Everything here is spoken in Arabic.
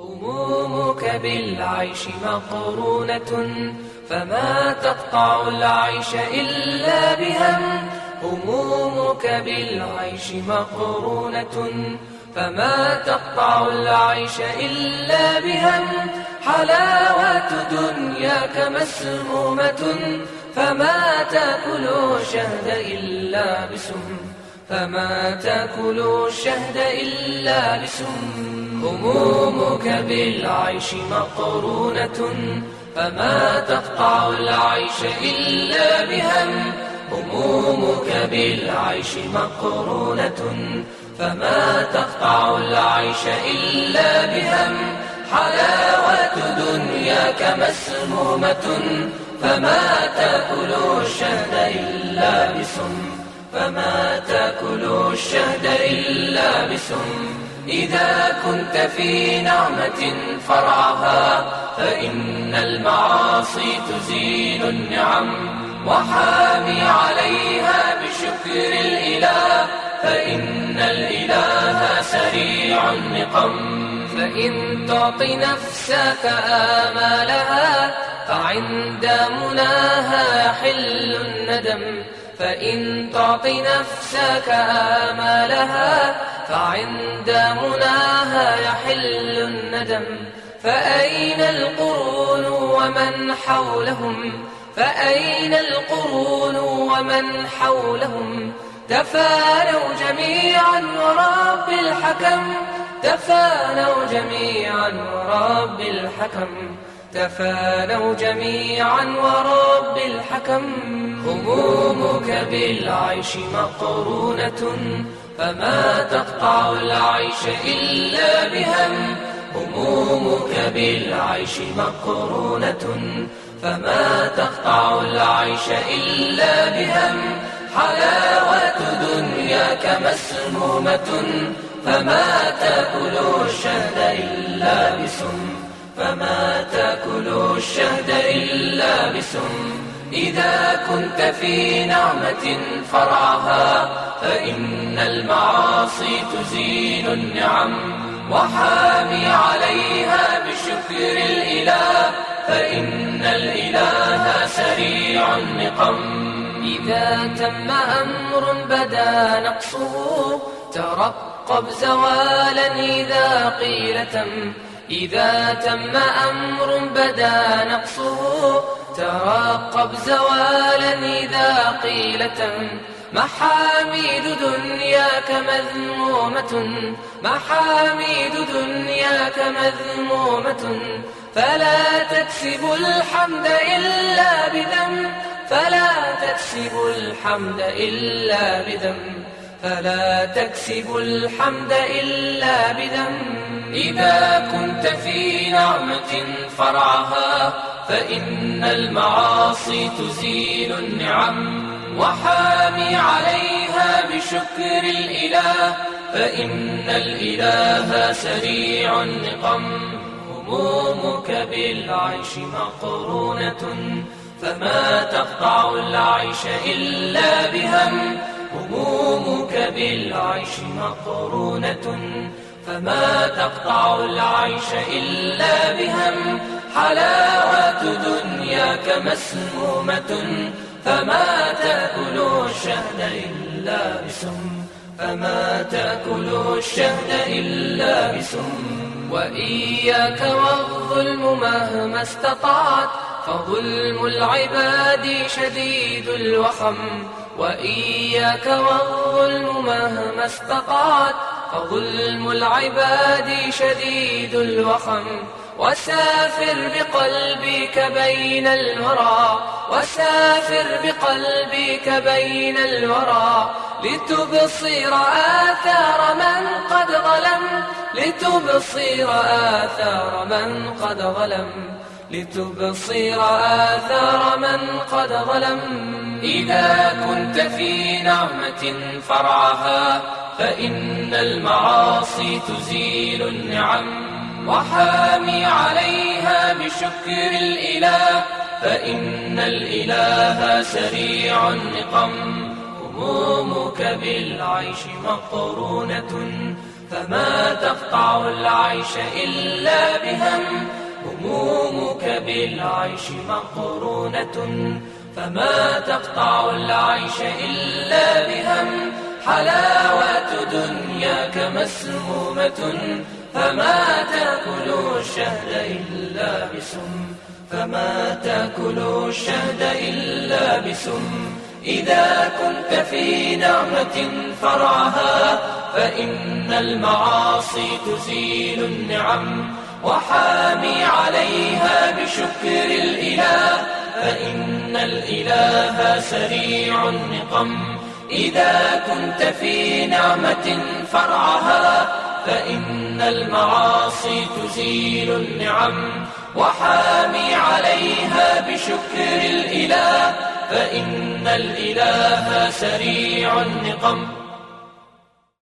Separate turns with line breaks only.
همومك بالعيش مقرونة، فما تقطع العيش إلا بهم. همومك بالعيش مقرونة، فما تقطع العيش إلا بهم. حلاوة دنياك مسمومة، فما تأكل الشهد إلا بسم. فما تأكل الشهد إلا بسم. همومك بالعيش مقرونة، فما تقطع العيش إلا بهم. همومك بالعيش مقرونة، فما تقطع العيش إلا بهم. حلاوة دنياك مسمومة، فما تأكل الشهد إلا بسم. فما تأكل الشهد إلا بسم. إذا كنت في نعمة فرعها، فإن المعاصي تزيل النعم. وحامي عليها بشكر الإله، فإن الإله سريع النقم. فإن تعطي نفسك آمالها، فعند مناها يحل الندم. فإن تعطي نفسك آمالها، فعند مناها يحل الندم. فأين القرون ومن حولهم؟ فأين القرون ومن حولهم؟ تفانوا جميعا ورب الحكم. تفانوا جميعا ورب الحكم. تفانوا جميعا ورب الحكم. همومك بالعيش مقرونة، فما تقطع العيش إلا بهم. همومك بالعيش مقرونة، فما تقطع العيش إلا بهم. حلاوة دنياك مسمومة، فما تأكل الشهد إلا بسم. فما تأكل الشهد إلا بسم. إذا كنت في نعمة فرعها، فإن المعاصي تزيل النعم. وحامي عليها بشكر الإله، فإن الإله سريع النقم. إذا تم أمر بدا نقصه، ترقب زوالا إذا قيل تم. إذا تم أمر بدا نقصه، ترقب زوالا إذا قيل تم. محاميد دنياك مذمومة. محاميد دنياك مذمومة، فلا تكسب الحمد إلا بذم. فلا تكسب الحمد إلا بذم. فلا تكسب الحمد إلا بذم. إذا كنت في نعمة فرعها، فإن المعاصي تزيل النعم. وحامي عليها بشكر الإله، فإن الإله سريع النقم. همومك بالعيش مقرونة، فما تقطع العيش إلا بهم. همومك بالعيش مقرونة، فما تقطع العيش إلا بهم. حلاوة دنياك مسمومة، فما تأكل الشهد إلا بسم. فما تأكل الشهد إلا بسم. وإياك والظلم مهما استطعت، فظلم العباد شديد الوخم. وإياك والظلم مهما استطعت، فظلم العباد شديد الوخم. وسافر بقلبك بين الورى. وسافر بقلبك بين الورى، لتبصر آثار من قد ظلم. لتبصر آثار من قد ظلم. لتبصر آثار من قد ظلم. إذا كنت في نعمة فرعها، فإن المعاصي تزيل النعم. وحامي عليها بشكر الإله، فإن الإله سريع النقم. همومك بالعيش مقرونة، فما تقطع العيش إلا بهم. همومك بالعيش مقرونة فما تقطع العيش إلا بهم. حلاوة دنياك مسمومة فما تأكل الشهد إلا بسم. فما تأكل الشهد إلا بسم. إذا كنت في نعمة فرعها فإن المعاصي تزيل النعم. وحامي عليها بشكر الإله فإن الإله سريع النقم. إذا كنت في نعمة فرعها فإن المعاصي تزيل النعم. وحامي عليها بشكر الإله فإن الإله سريع النقم.